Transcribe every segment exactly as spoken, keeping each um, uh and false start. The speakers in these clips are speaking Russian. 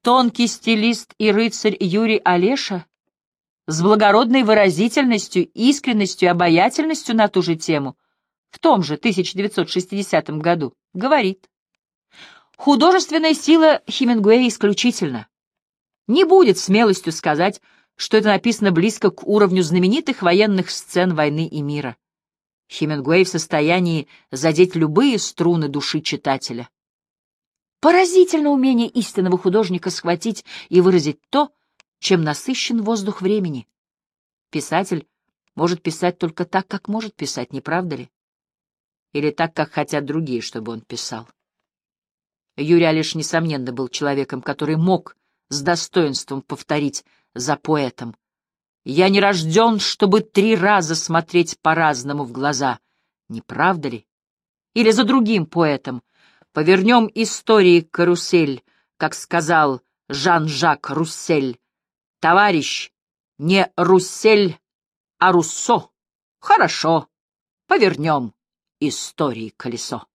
Тонкий стилист и рыцарь Юрий Олеша с благородной выразительностью, искренностью и обаятельностью на ту же тему в том же тысяча девятьсот шестидесятом году говорит: «Художественная сила Хемингуэя исключительна. Не будет смелостью сказать, что это написано близко к уровню знаменитых военных сцен войны и мира. Хемингуэй в состоянии задеть любые струны души читателя. Поразительно умение истинного художника схватить и выразить то, чем насыщен воздух времени. Писатель может писать только так, как может писать, не правда ли? Или так, как хотят другие, чтобы он писал». Юрий Олеш, несомненно, был человеком, который мог с достоинством повторить за поэтом: «Я не рожден, чтобы три раза смотреть по-разному в глаза, не правда ли?» Или за другим поэтом: «Повернем истории карусель, как сказал Жан-Жак Руссель. Товарищ, не Руссель, а Руссо. Хорошо, повернем истории колесо».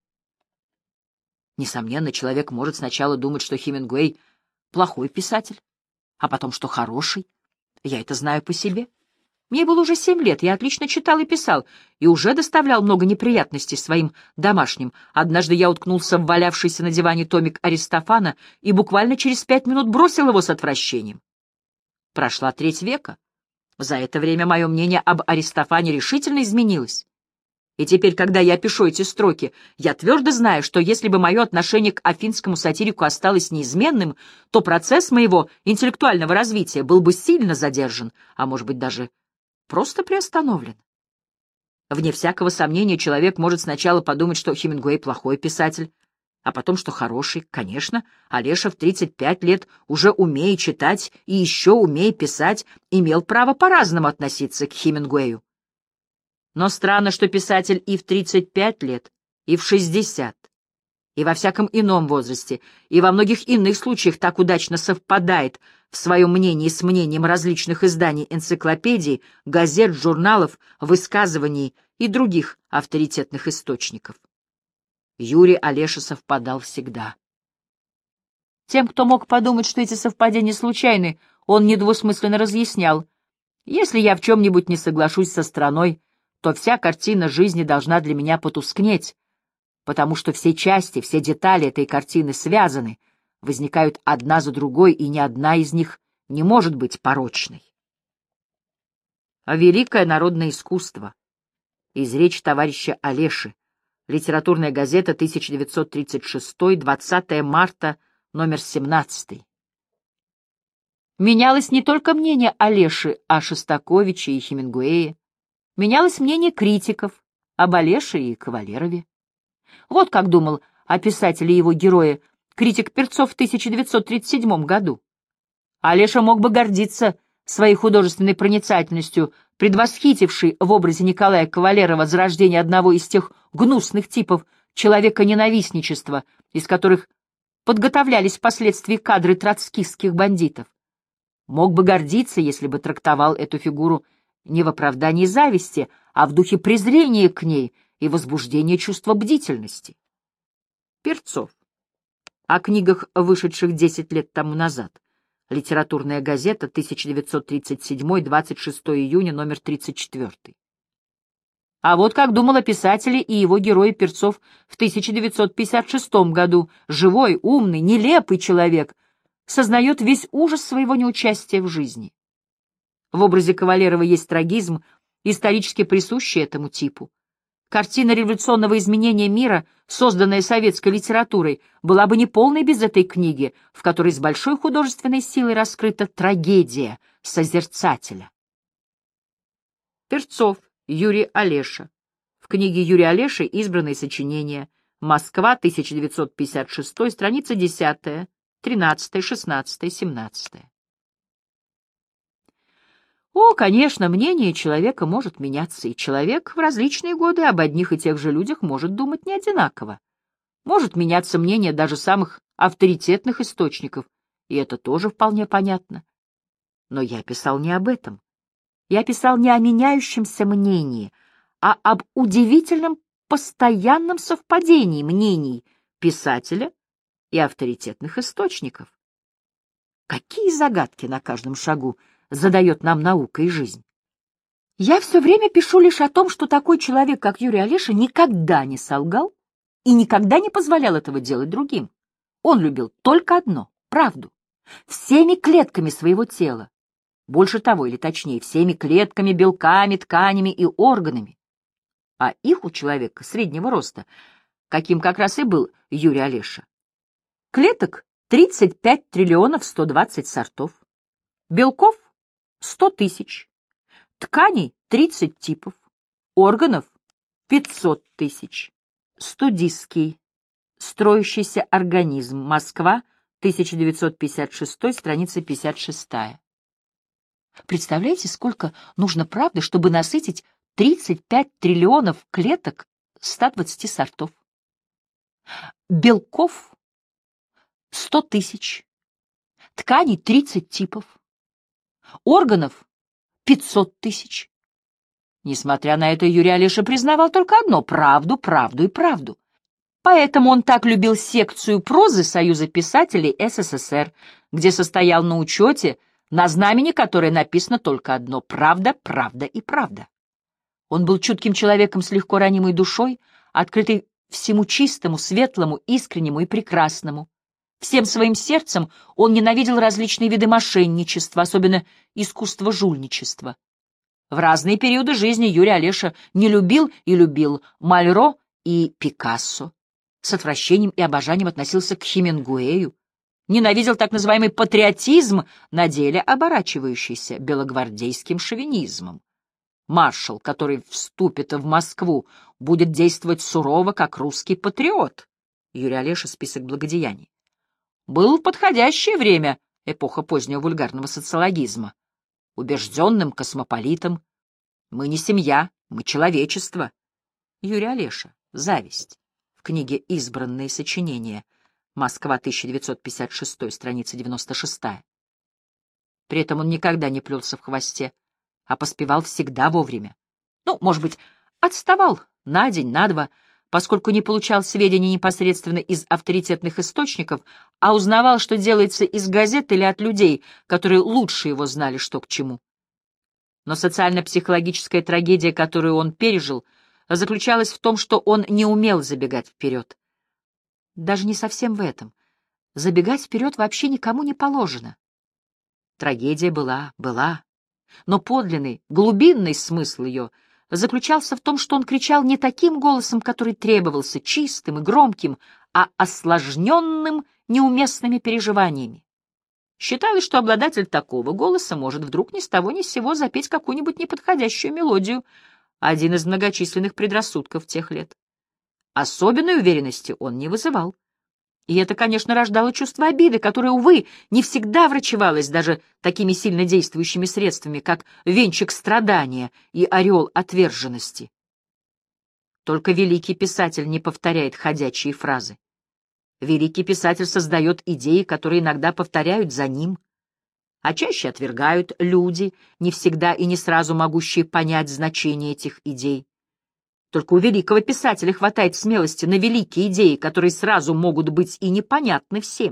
Несомненно, человек может сначала думать, что Хемингуэй — плохой писатель, а потом, что хороший. Я это знаю по себе. Мне было уже семь лет, я отлично читал и писал, и уже доставлял много неприятностей своим домашним. Однажды я уткнулся в валявшийся на диване томик Аристофана и буквально через пять минут бросил его с отвращением. Прошла треть века. За это время мое мнение об Аристофане решительно изменилось. И теперь, когда я пишу эти строки, я твердо знаю, что если бы мое отношение к афинскому сатирику осталось неизменным, то процесс моего интеллектуального развития был бы сильно задержан, а может быть даже просто приостановлен. Вне всякого сомнения, человек может сначала подумать, что Хемингуэй плохой писатель, а потом, что хороший. Конечно, Олеша в тридцать пять лет, уже умея читать и еще умея писать, имел право по-разному относиться к Хемингуэю. Но странно, что писатель и в тридцать пять лет, и в шестьдесят, и во всяком ином возрасте, и во многих иных случаях так удачно совпадает в своем мнении с мнением различных изданий, энциклопедий, газет, журналов, высказываний и других авторитетных источников. Юрий Олеша совпадал всегда. Тем, кто мог подумать, что эти совпадения случайны, он недвусмысленно разъяснял: если я в чем-нибудь не соглашусь со страной, то вся картина жизни должна для меня потускнеть, потому что все части, все детали этой картины связаны, возникают одна за другой, и ни одна из них не может быть порочной. А великое народное искусство. Из речи товарища Олеши. Литературная газета, тысяча девятьсот тридцать шестой, двадцатое марта, номер семнадцатый. Менялось не только мнение Олеши о Шостаковиче и Хемингуэе, менялось мнение критиков об Олеше и Кавалерове. Вот как думал о писателе и его герое критик Перцов в тысяча девятьсот тридцать седьмом году. Олеша мог бы гордиться своей художественной проницательностью, предвосхитившей в образе Николая Кавалерова зарождение одного из тех гнусных типов человека-ненавистничества, из которых подготовлялись впоследствии кадры троцкистских бандитов. Мог бы гордиться, если бы трактовал эту фигуру не в оправдании зависти, а в духе презрения к ней и возбуждения чувства бдительности. Перцов. О книгах, вышедших десять лет тому назад. Литературная газета, тысяча девятьсот тридцать седьмой, двадцать шестого июня, номер тридцать четвёртый. А вот как думал о писателе и его герое Перцов в тысяча девятьсот пятьдесят шестом году. Живой, умный, нелепый человек сознает весь ужас своего неучастия в жизни. В образе Кавалерова есть трагизм, исторически присущий этому типу. Картина революционного изменения мира, созданная советской литературой, была бы неполной без этой книги, в которой с большой художественной силой раскрыта трагедия созерцателя. Перцов Юрий Олеша. В книге Юрия Олеши «Избранные сочинения». Москва, тысяча девятьсот пятьдесят шестой, страница десятая, тринадцатая, шестнадцатая, семнадцатая. О, конечно, мнение человека может меняться, и человек в различные годы об одних и тех же людях может думать не одинаково. Может меняться мнение даже самых авторитетных источников, и это тоже вполне понятно. Но я писал не об этом. Я писал не о меняющемся мнении, а об удивительном постоянном совпадении мнений писателя и авторитетных источников. Какие загадки на каждом шагу задает нам наука и жизнь? Я все время пишу лишь о том, что такой человек, как Юрий Олеша, никогда не солгал и никогда не позволял этого делать другим. Он любил только одно — правду. Всеми клетками своего тела. Больше того, или точнее, всеми клетками, белками, тканями и органами. А их у человека среднего роста, каким как раз и был Юрий Олеша. Клеток тридцать пять триллионов сто двадцать сортов, белков сто тысяч, тканей тридцать типов, органов пятьсот тысяч. Студистский, строящийся организм, Москва, тысяча девятьсот пятьдесят шестой, страница пятьдесят шестая. Представляете, сколько нужно правды, чтобы насытить тридцать пять триллионов клеток ста двадцати сортов? Белков сто тысяч, тканей тридцать типов, органов пятьсот тысяч. Несмотря на это, Юрий Олеша признавал только одно — правду, правду и правду. Поэтому он так любил секцию прозы Союза писателей СССР, где состоял на учете, на знамени которой написано только одно — правда, правда и правда. Он был чутким человеком с легко ранимой душой, открытый всему чистому, светлому, искреннему и прекрасному. Всем своим сердцем он ненавидел различные виды мошенничества, особенно искусство жульничества. В разные периоды жизни Юрий Олеша не любил и любил Мальро и Пикассо, с отвращением и обожанием относился к Хемингуэю, ненавидел так называемый патриотизм, на деле оборачивающийся белогвардейским шовинизмом. Маршал, который вступит в Москву, будет действовать сурово, как русский патриот. Юрий Олеша, список благодеяний. Было подходящее время, эпоха позднего вульгарного социологизма. Убежденным космополитом. Мы не семья, мы человечество. Юрий Олеша. Зависть. В книге «Избранные сочинения». Москва, тысяча девятьсот пятьдесят шестой, страница девяносто шестая. При этом он никогда не плелся в хвосте, а поспевал всегда вовремя. Ну, может быть, отставал на день, на два, поскольку не получал сведений непосредственно из авторитетных источников, а узнавал, что делается из газет или от людей, которые лучше его знали, что к чему. Но социально-психологическая трагедия, которую он пережил, заключалась в том, что он не умел забегать вперед. Даже не совсем в этом. Забегать вперед вообще никому не положено. Трагедия была, была, но подлинный, глубинный смысл ее заключался в том, что он кричал не таким голосом, который требовался, чистым и громким, а осложненным неуместными переживаниями. Считалось, что обладатель такого голоса может вдруг ни с того ни с сего запеть какую-нибудь неподходящую мелодию, один из многочисленных предрассудков тех лет. Особенной уверенности он не вызывал. И это, конечно, рождало чувство обиды, которое, увы, не всегда врачевалось даже такими сильно действующими средствами, как венчик страдания и ореол отверженности. Только великий писатель не повторяет ходячие фразы. Великий писатель создает идеи, которые иногда повторяют за ним, а чаще отвергают люди, не всегда и не сразу могущие понять значение этих идей. Только у великого писателя хватает смелости на великие идеи, которые сразу могут быть и непонятны всем.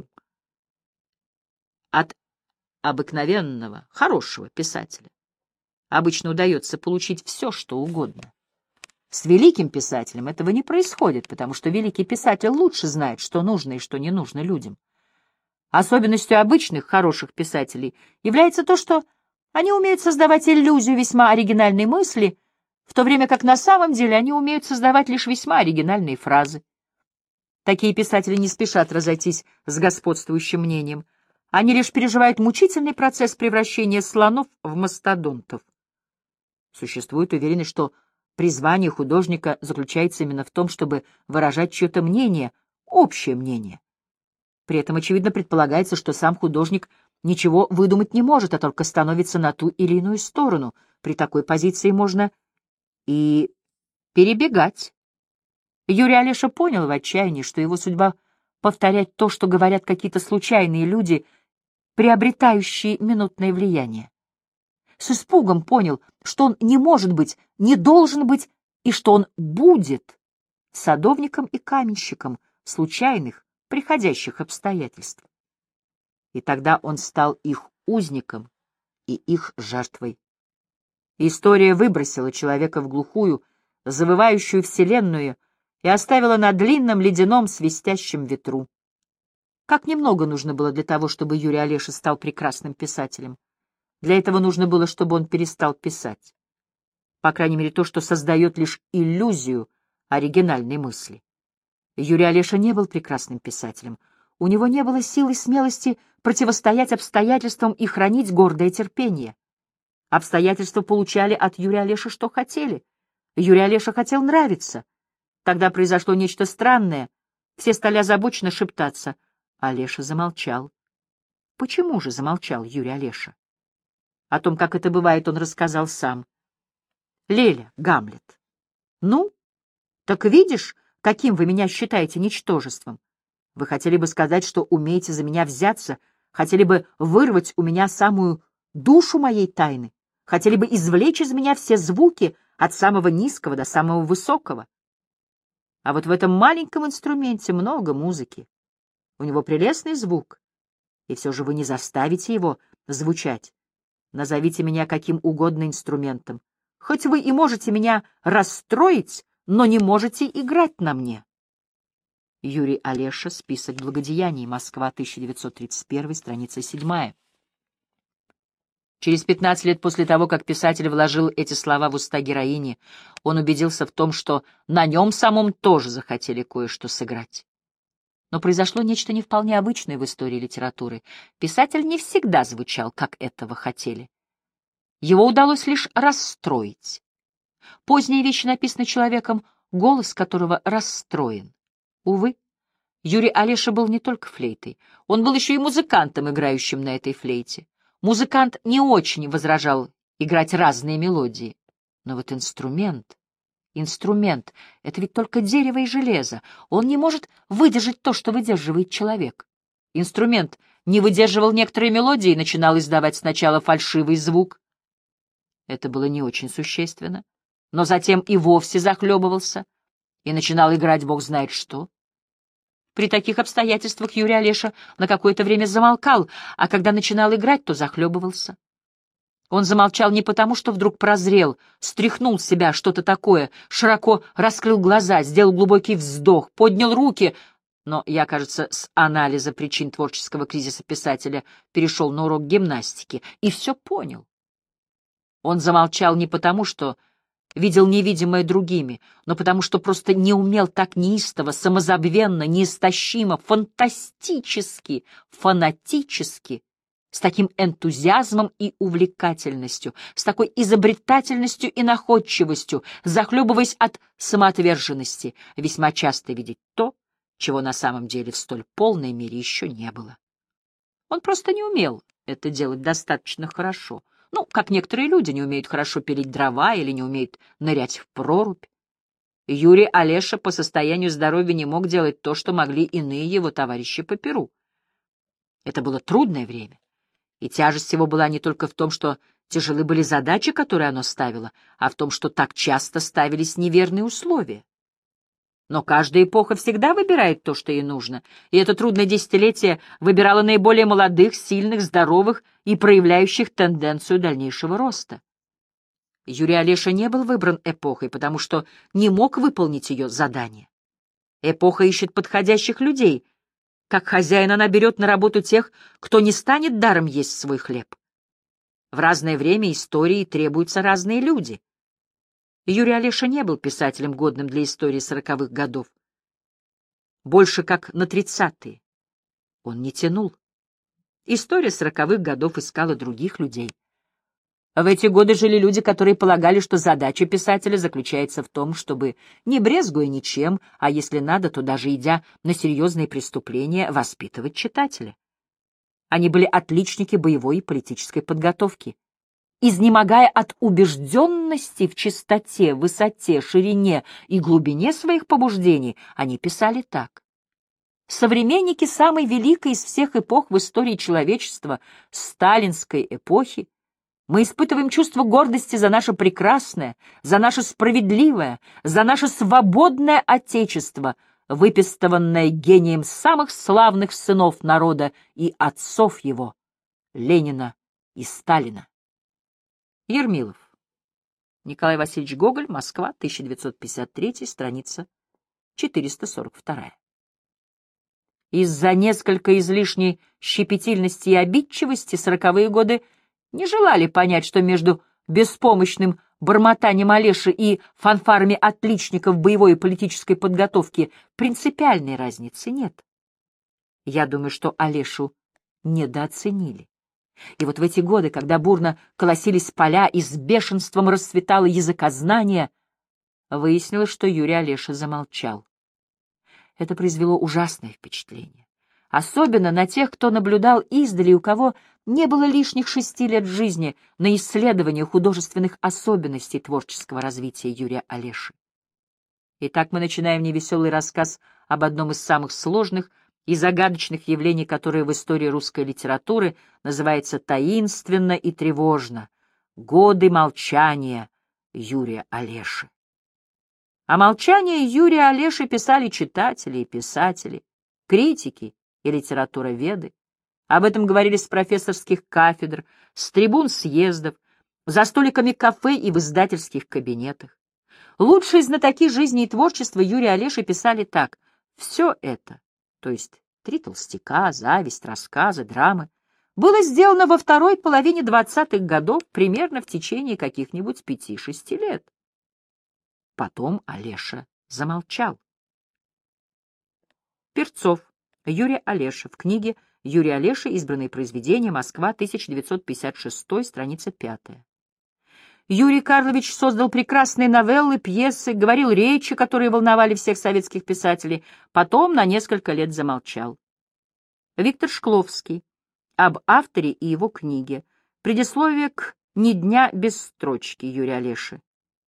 От обыкновенного, хорошего писателя обычно удается получить все, что угодно. С великим писателем этого не происходит, потому что великий писатель лучше знает, что нужно и что не нужно людям. Особенностью обычных хороших писателей является то, что они умеют создавать иллюзию весьма оригинальной мысли, в то время как на самом деле они умеют создавать лишь весьма оригинальные фразы. Такие писатели не спешат разойтись с господствующим мнением. Они лишь переживают мучительный процесс превращения слонов в мастодонтов. Существует уверенность, что призвание художника заключается именно в том, чтобы выражать чье-то мнение, общее мнение. При этом, очевидно, предполагается, что сам художник ничего выдумать не может, а только становится на ту или иную сторону. При такой позиции можно и перебегать. Юрий Олеша понял в отчаянии, что его судьба — повторять то, что говорят какие-то случайные люди, приобретающие минутное влияние. С испугом понял, что он не может быть, не должен быть, и что он будет садовником и каменщиком случайных, приходящих обстоятельств. и тогда он стал их узником и их жертвой. История выбросила человека в глухую, завывающую вселенную и оставила на длинном ледяном свистящем ветру. Как немного нужно было для того, чтобы Юрий Олеша стал прекрасным писателем. Для этого нужно было, чтобы он перестал писать. По крайней мере, то, что создает лишь иллюзию оригинальной мысли. Юрий Олеша не был прекрасным писателем. У него не было сил и смелости противостоять обстоятельствам и хранить гордое терпение. Обстоятельства получали от Юрия Олеши, что хотели. Юрий Олеша хотел нравиться. Тогда произошло нечто странное. Все стали озабоченно шептаться. Олеша замолчал. Почему же замолчал Юрий Олеша? О том, как это бывает, он рассказал сам. Леля, Гамлет. Ну, так видишь, каким вы меня считаете ничтожеством? Вы хотели бы сказать, что умеете за меня взяться, хотели бы вырвать у меня самую душу моей тайны, хотели бы извлечь из меня все звуки от самого низкого до самого высокого. А вот в этом маленьком инструменте много музыки. У него прелестный звук, и все же вы не заставите его звучать. Назовите меня каким угодно инструментом. Хоть вы и можете меня расстроить, но не можете играть на мне. Юрий Олеша, список благодеяний, Москва, тысяча девятьсот тридцать первый, страница седьмая. Через пятнадцать лет после того, как писатель вложил эти слова в уста героини, он убедился в том, что на нем самом тоже захотели кое-что сыграть. Но произошло нечто не вполне обычное в истории литературы. Писатель не всегда звучал, как этого хотели. Его удалось лишь расстроить. Поздние вещи написаны человеком, голос которого расстроен. Увы, Юрий Олеша был не только флейтой, он был еще и музыкантом, играющим на этой флейте. Музыкант не очень возражал играть разные мелодии, но вот инструмент, инструмент — это ведь только дерево и железо, он не может выдержать то, что выдерживает человек. Инструмент не выдерживал некоторые мелодии и начинал издавать сначала фальшивый звук. Это было не очень существенно, но затем и вовсе захлебывался и начинал играть бог знает что. При таких обстоятельствах Юрий Олеша на какое-то время замолкал, а когда начинал играть, то захлебывался. Он замолчал не потому, что вдруг прозрел, стряхнул с себя что-то такое, широко раскрыл глаза, сделал глубокий вздох, поднял руки, но я, кажется, с анализа причин творческого кризиса писателя перешел на урок гимнастики и все понял. Он замолчал не потому, что видел невидимое другими, но потому что просто не умел так неистово, самозабвенно, неистощимо, фантастически, фанатически, с таким энтузиазмом и увлекательностью, с такой изобретательностью и находчивостью, захлебываясь от самоотверженности, весьма часто видеть то, чего на самом деле в столь полной мере еще не было. Он просто не умел это делать достаточно хорошо. Ну, как некоторые люди не умеют хорошо пилить дрова или не умеют нырять в прорубь. Юрий Олеша по состоянию здоровья не мог делать то, что могли иные его товарищи по перу. Это было трудное время, и тяжесть его была не только в том, что тяжелы были задачи, которые оно ставило, а в том, что так часто ставились неверные условия. Но каждая эпоха всегда выбирает то, что ей нужно, и это трудное десятилетие выбирало наиболее молодых, сильных, здоровых и проявляющих тенденцию дальнейшего роста. Юрий Олеша не был выбран эпохой, потому что не мог выполнить ее задание. Эпоха ищет подходящих людей. Как хозяин она берет на работу тех, кто не станет даром есть свой хлеб. В разное время истории требуются разные люди. Юрий Олеша не был писателем, годным для истории сороковых годов. Больше как на тридцатые. Он не тянул. История сороковых годов искала других людей. В эти годы жили люди, которые полагали, что задача писателя заключается в том, чтобы, не брезгуя ничем, а если надо, то даже идя на серьезные преступления, воспитывать читателя. Они были отличники боевой и политической подготовки. Изнемогая от убежденности в чистоте, высоте, ширине и глубине своих побуждений, они писали так. Современники самой великой из всех эпох в истории человечества, сталинской эпохи, мы испытываем чувство гордости за наше прекрасное, за наше справедливое, за наше свободное Отечество, выпистыванная гением самых славных сынов народа и отцов его, Ленина и Сталина. Ермилов. Николай Васильевич Гоголь, Москва, тысяча девятьсот пятьдесят третий, страница четыреста сорок два. Из-за несколько излишней щепетильности и обидчивости сороковые годы не желали понять, что между беспомощным бормотанием Олеши и фанфарами отличников боевой и политической подготовки принципиальной разницы нет. Я думаю, что Олешу недооценили. И вот в эти годы, когда бурно колосились поля и с бешенством расцветало языкознание, выяснилось, что Юрий Олеша замолчал. Это произвело ужасное впечатление, особенно на тех, кто наблюдал издали, у кого не было лишних шести лет жизни на исследование художественных особенностей творческого развития Юрия Олеши. Итак, мы начинаем невеселый рассказ об одном из самых сложных и загадочных явлений, которое в истории русской литературы называется таинственно и тревожно — годы молчания Юрия Олеши. О молчании Юрия Олеши писали читатели и писатели, критики и литературоведы. Об этом говорили с профессорских кафедр, с трибун съездов, за столиками кафе и в издательских кабинетах. Лучшие знатоки жизни и творчества Юрия Олеши писали так: «Все это, то есть «Три толстяка», «Зависть», рассказы, драмы, было сделано во второй половине двадцатых годов, примерно в течение каких-нибудь пяти-шести лет». Потом Олеша замолчал. Перцов Юрий Олеша в книге «Юрий Олеша. Избранные произведения. Москва, тысяча девятьсот пятьдесят шестой, страница пятая». Юрий Карлович создал прекрасные новеллы, пьесы, говорил речи, которые волновали всех советских писателей, потом на несколько лет замолчал. Виктор Шкловский об авторе и его книге. Предисловие к «Ни дня без строчки» Юрия Олеши.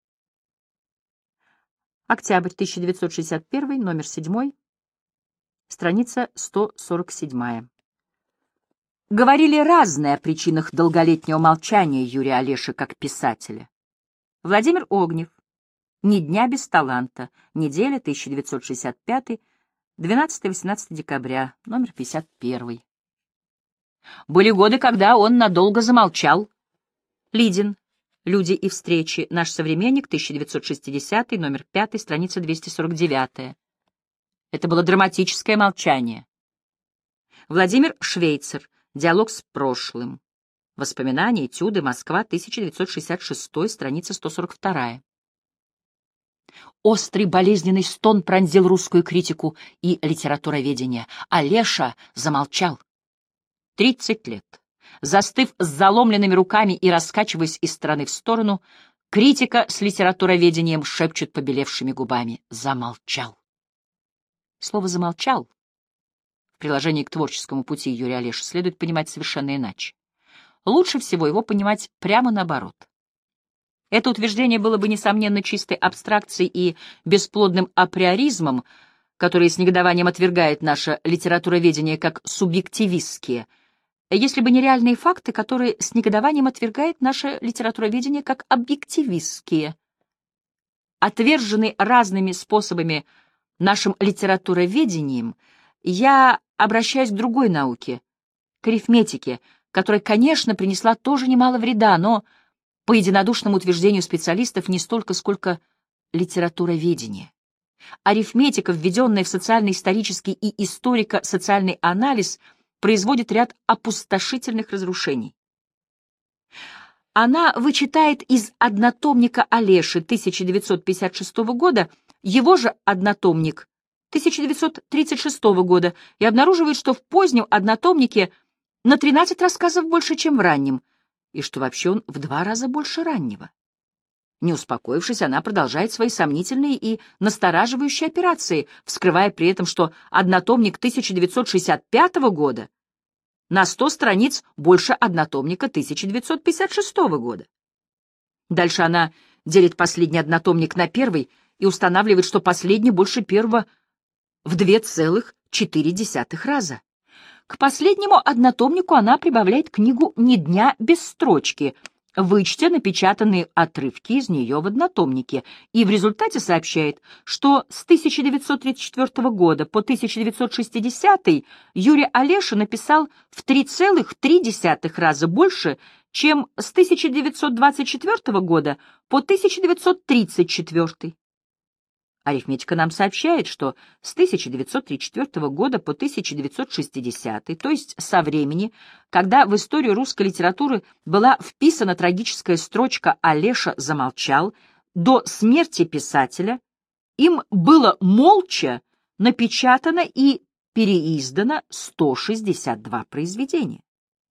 Октябрь тысяча девятьсот шестьдесят первый, номер седьмой, страница сто сорок семь. Говорили разное о причинах долголетнего молчания Юрия Олеши как писателя. Владимир Огнев. «Ни дня без таланта». Неделя, тысяча девятьсот шестьдесят пятый, двенадцатое-восемнадцатое декабря, номер пятьдесят первый. Были годы, когда он надолго замолчал. Лидин. «Люди и встречи». Наш современник, тысяча девятьсот шестидесятый, номер пятый, страница двести сорок девять. Это было драматическое молчание. Владимир Швейцер. «Диалог с прошлым». Воспоминания, этюды, Москва, тысяча девятьсот шестьдесят шестой, страница сто сорок два. Острый болезненный стон пронзил русскую критику и литературоведение. Олеша замолчал. Тридцать лет. Застыв с заломленными руками и раскачиваясь из стороны в сторону, критика с литературоведением шепчет побелевшими губами: замолчал. Слово «замолчал» в приложении к творческому пути Юрия Олеши следует понимать совершенно иначе. Лучше всего его понимать прямо наоборот. Это утверждение было бы, несомненно, чистой абстракцией и бесплодным априоризмом, который с негодованием отвергает наше литературоведение как субъективистские, если бы не реальные факты, которые с негодованием отвергает наше литературоведение как объективистские. Отверженный разными способами нашим литературоведением, я обращаюсь к другой науке, к арифметике, которая, конечно, принесла тоже немало вреда, но, по единодушному утверждению специалистов, не столько, сколько литературоведение. Арифметика, введенная в социально-исторический и историко-социальный анализ, производит ряд опустошительных разрушений. Она вычитает из однотомника Олеши тысяча девятьсот пятьдесят шестого года его же однотомник тысяча девятьсот тридцать шестого года и обнаруживает, что в позднем однотомнике на тринадцать рассказов больше, чем в раннем, и что вообще он в два раза больше раннего. Не успокоившись, она продолжает свои сомнительные и настораживающие операции, вскрывая при этом, что однотомник тысяча девятьсот шестьдесят пятого года на сто страниц больше однотомника тысяча девятьсот пятьдесят шестого года. Дальше она делит последний однотомник на первый и устанавливает, что последний больше первого в два целых четыре десятых раза. К последнему однотомнику она прибавляет книгу «Ни дня без строчки», вычтя напечатанные отрывки из нее в однотомнике, и в результате сообщает, что с тысяча девятьсот тридцать четвёртого года по тысяча девятьсот шестидесятый Юрий Олеша написал в три целых три десятых раза больше, чем с тысяча девятьсот двадцать четвёртого года по тысяча девятьсот тридцать четвёртый. Арифметика нам сообщает, что с тысяча девятьсот тридцать четвёртого года по тысяча девятьсот шестидесятый, то есть со времени, когда в историю русской литературы была вписана трагическая строчка «Олеша замолчал», до смерти писателя, им было молча напечатано и переиздано сто шестьдесят два произведения.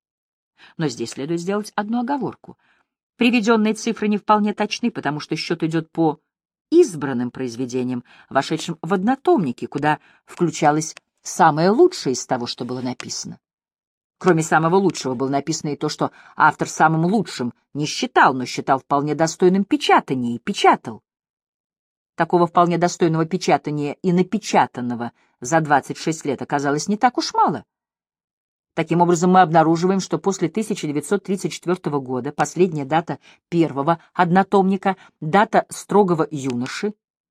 Но здесь следует сделать одну оговорку. Приведенные цифры не вполне точны, потому что счет идет по избранным произведениям, вошедшим в однотомники, куда включалось самое лучшее из того, что было написано. Кроме самого лучшего было написано и то, что автор самым лучшим не считал, но считал вполне достойным печатания и печатал. Такого вполне достойного печатания и напечатанного за двадцать шесть лет оказалось не так уж мало. Таким образом, мы обнаруживаем, что после тысяча девятьсот тридцать четвёртого года, последняя дата первого однотомника, дата строгого юноши,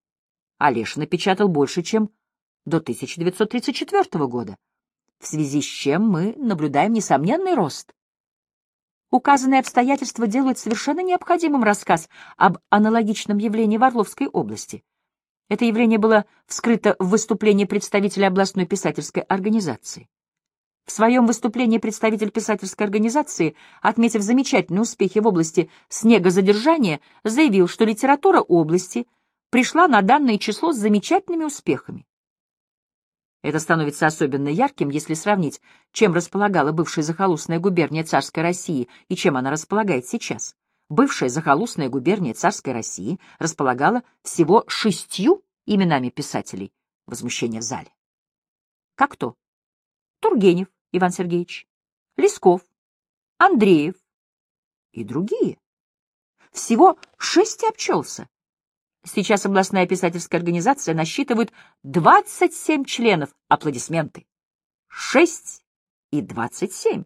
Олеша напечатал больше, чем до тысяча девятьсот тридцать четвёртого года, в связи с чем мы наблюдаем несомненный рост. Указанные обстоятельства делают совершенно необходимым рассказ об аналогичном явлении в Орловской области. Это явление было вскрыто в выступлении представителя областной писательской организации. В своем выступлении представитель писательской организации, отметив замечательные успехи в области снегозадержания, заявил, что литература области пришла на данное число с замечательными успехами. Это становится особенно ярким, если сравнить, чем располагала бывшая захолустная губерния царской России и чем она располагает сейчас. Бывшая захолустная губерния царской России располагала всего шестью именами писателей. Возмущение в зале. Как то? Тургенев Иван Сергеевич, Лесков, Андреев и другие. Всего шесть и обчелся. Сейчас областная писательская организация насчитывает двадцать семь членов. Аплодисменты. Шесть и двадцать семь.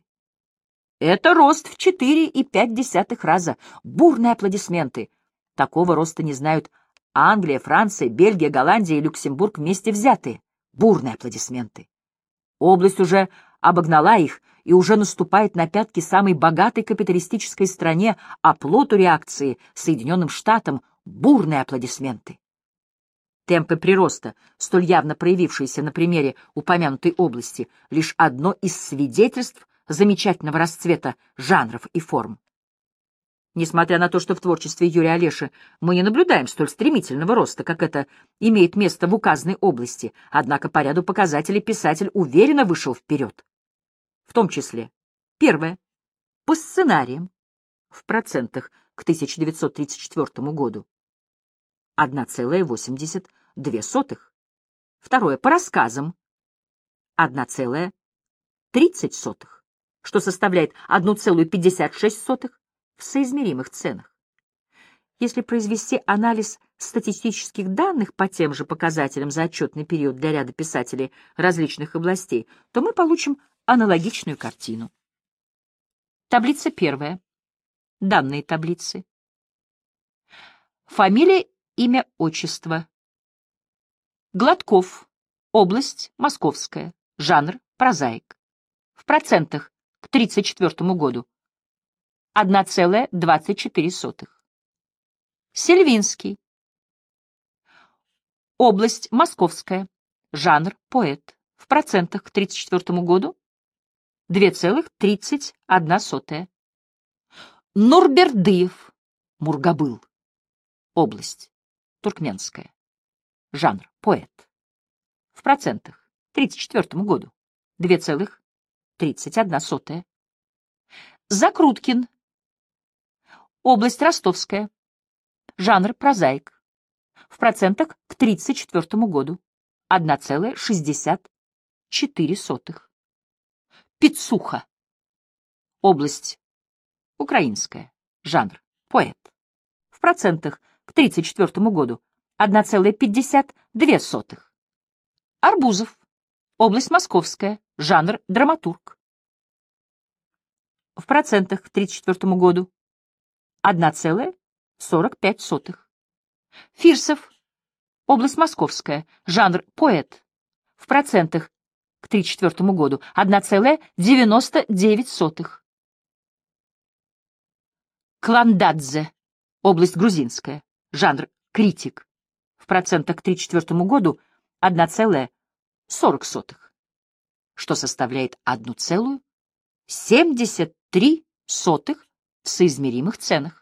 Это рост в четыре и пять десятых раза. Бурные аплодисменты. Такого роста не знают Англия, Франция, Бельгия, Голландия и Люксембург вместе взятые. Бурные аплодисменты. Область уже обогнала их и уже наступает на пятки самой богатой капиталистической стране, а плоту реакции Соединенным Штатам бурные аплодисменты. Темпы прироста, столь явно проявившиеся на примере упомянутой области, лишь одно из свидетельств замечательного расцвета жанров и форм. Несмотря на то, что в творчестве Юрия Олеши мы не наблюдаем столь стремительного роста, как это имеет место в указанной области, однако по ряду показателей писатель уверенно вышел вперед. В том числе, первое, по сценариям, в процентах к тысяча девятьсот тридцать четвёртому году, одна целая восемьдесят две сотых. Второе, по рассказам, одна целая тридцать сотых, что составляет одна целая пятьдесят шесть сотых в соизмеримых ценах. Если произвести анализ статистических данных по тем же показателям за отчетный период для ряда писателей различных областей, то мы получим аналогичную картину. Таблица первая. Данные таблицы. Фамилия, имя, отчество. Гладков. Область Московская. Жанр прозаик. В процентах к тридцать четвёртому году. одна целая двадцать четыре сотых. Сельвинский. Область Московская. Жанр поэт. В процентах к тридцать четвёртому году. две целых тридцать одна сотая. Нурбердыев. Мургабыл. Область Туркменская. Жанр поэт. В процентах к тридцать четвёртому году. две целых тридцать одна сотая. Закруткин. Область Ростовская. Жанр прозаик. В процентах к тридцать четвёртому году. одна целая шестьдесят четыре сотых. Пицуха. Область Украинская. Жанр поэт. В процентах к тридцать четвёртому году. одна целая пятьдесят две сотых. Арбузов. Область Московская. Жанр драматург. В процентах к тридцать четвёртому году. одна целая сорок пять сотых. Фирсов, область Московская, жанр поэт, в процентах к тридцать четвёртому году одна целая девяносто девять сотых. Кландадзе, область Грузинская, жанр критик, в процентах к тридцать четвёртому году одна целая сорок сотых, что составляет одна целая семьдесят три сотых в соизмеримых ценах.